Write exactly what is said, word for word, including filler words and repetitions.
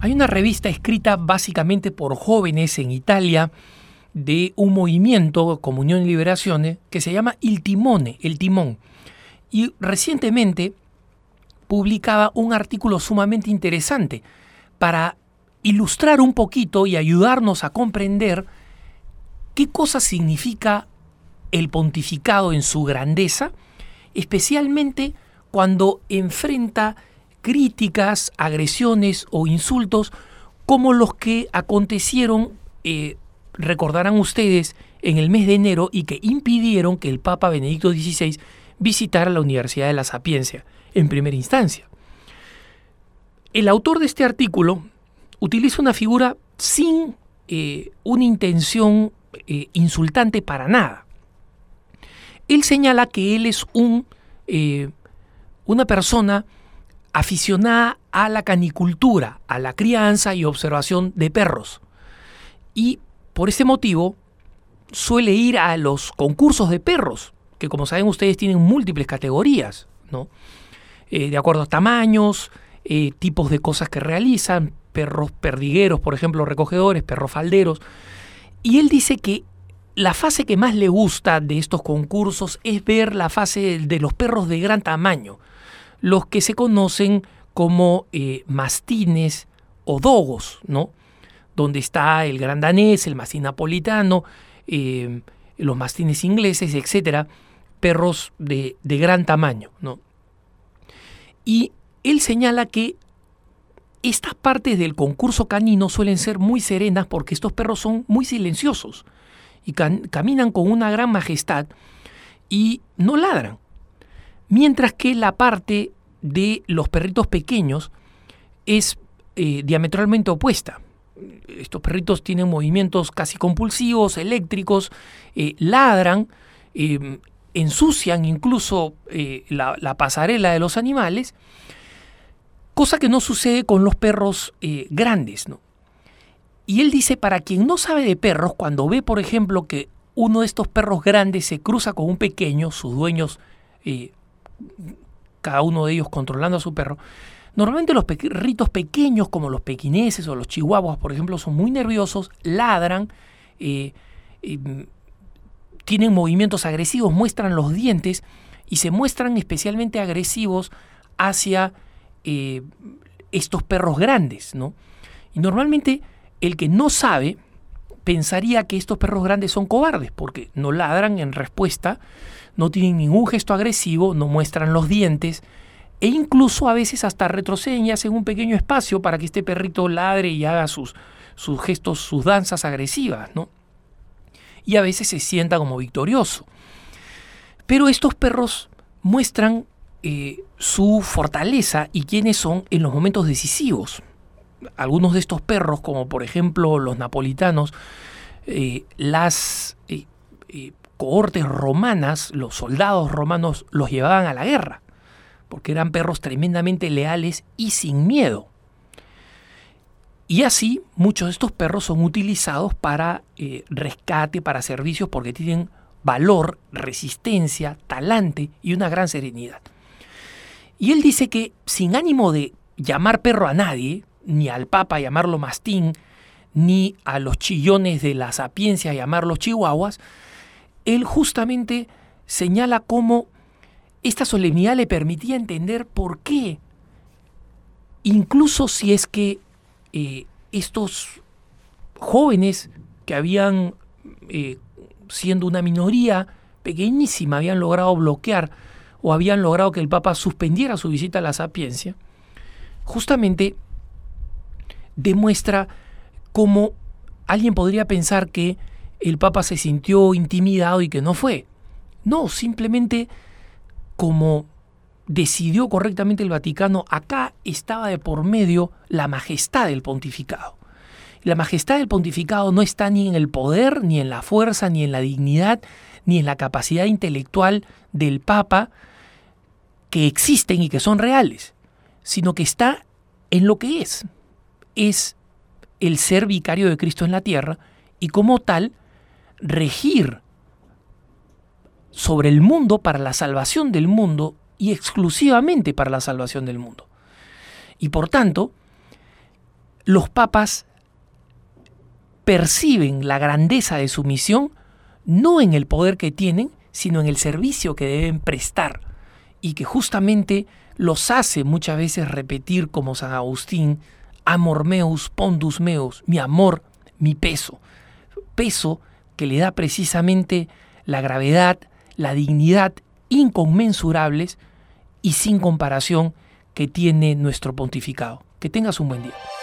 Hay una revista escrita básicamente por jóvenes en Italia de un movimiento, Comunión y Liberazione, que se llama Il Timone, el timón. Y recientemente publicaba un artículo sumamente interesante para ilustrar un poquito y ayudarnos a comprender qué cosa significa el pontificado en su grandeza, especialmente cuando enfrenta críticas, agresiones o insultos como los que acontecieron, eh, recordarán ustedes, en el mes de enero y que impidieron que el Papa Benedicto dieciséis visitara la Universidad de la Sapiencia en primera instancia. El autor de este artículo utiliza una figura sin eh, una intención eh, insultante para nada. Él señala que él es un, eh, una persona aficionada a la canicultura, a la crianza y observación de perros. Y por este motivo suele ir a los concursos de perros, que como saben ustedes tienen múltiples categorías, ¿no? Eh, de acuerdo a tamaños, eh, tipos de cosas que realizan, perros perdigueros, por ejemplo, recogedores, perros falderos. Y él dice que la fase que más le gusta de estos concursos es ver la fase de los perros de gran tamaño, los que se conocen como eh, mastines o dogos, ¿no? Donde está el gran danés, el mastín napolitano, eh, los mastines ingleses, etcétera, perros de, de gran tamaño, ¿no? Y él señala que estas partes del concurso canino suelen ser muy serenas porque estos perros son muy silenciosos y can- caminan con una gran majestad y no ladran. Mientras que la parte de los perritos pequeños es eh, diametralmente opuesta. Estos perritos tienen movimientos casi compulsivos, eléctricos, eh, ladran, eh, ensucian incluso eh, la, la pasarela de los animales, cosa que no sucede con los perros eh, grandes, ¿no? Y él dice, para quien no sabe de perros, cuando ve, por ejemplo, que uno de estos perros grandes se cruza con un pequeño, sus dueños, eh, cada uno de ellos controlando a su perro, normalmente los perritos pequeños, como los pequineses o los chihuahuas, por ejemplo, son muy nerviosos, ladran, eh, eh, tienen movimientos agresivos, muestran los dientes y se muestran especialmente agresivos hacia eh, estos perros grandes, ¿no? Y normalmente el que no sabe pensaría que estos perros grandes son cobardes porque no ladran en respuesta, no tienen ningún gesto agresivo, no muestran los dientes e incluso a veces hasta retroceden y hacen un pequeño espacio para que este perrito ladre y haga sus, sus gestos, sus danzas agresivas, ¿no? Y a veces se sienta como victorioso. Pero estos perros muestran eh, su fortaleza y quiénes son en los momentos decisivos. Algunos de estos perros, como por ejemplo los napolitanos, eh, las eh, eh, cohortes romanas, los soldados romanos los llevaban a la guerra, porque eran perros tremendamente leales y sin miedo. Y así muchos de estos perros son utilizados para eh, rescate, para servicios, porque tienen valor, resistencia, talante y una gran serenidad. Y él dice que sin ánimo de llamar perro a nadie, ni al Papa llamarlo mastín, ni a los chillones de la Sapiencia llamarlos chihuahuas, él justamente señala cómo esta solemnidad le permitía entender por qué, incluso si es que eh, estos jóvenes que habían, eh, siendo una minoría pequeñísima, habían logrado bloquear o habían logrado que el Papa suspendiera su visita a la Sapiencia, justamente demuestra cómo alguien podría pensar que el Papa se sintió intimidado y que no fue. No, simplemente como decidió correctamente el Vaticano, acá estaba de por medio la majestad del pontificado. La majestad del pontificado no está ni en el poder, ni en la fuerza, ni en la dignidad, ni en la capacidad intelectual del Papa, que existen y que son reales, sino que está en lo que es. Es el ser vicario de Cristo en la tierra y como tal regir sobre el mundo para la salvación del mundo y exclusivamente para la salvación del mundo. Y por tanto, los papas perciben la grandeza de su misión no en el poder que tienen, sino en el servicio que deben prestar, y que justamente los hace muchas veces repetir como San Agustín: amor meus, pondus meus, mi amor, mi peso. Peso que le da precisamente la gravedad, la dignidad inconmensurables y sin comparación que tiene nuestro pontificado. Que tengas un buen día.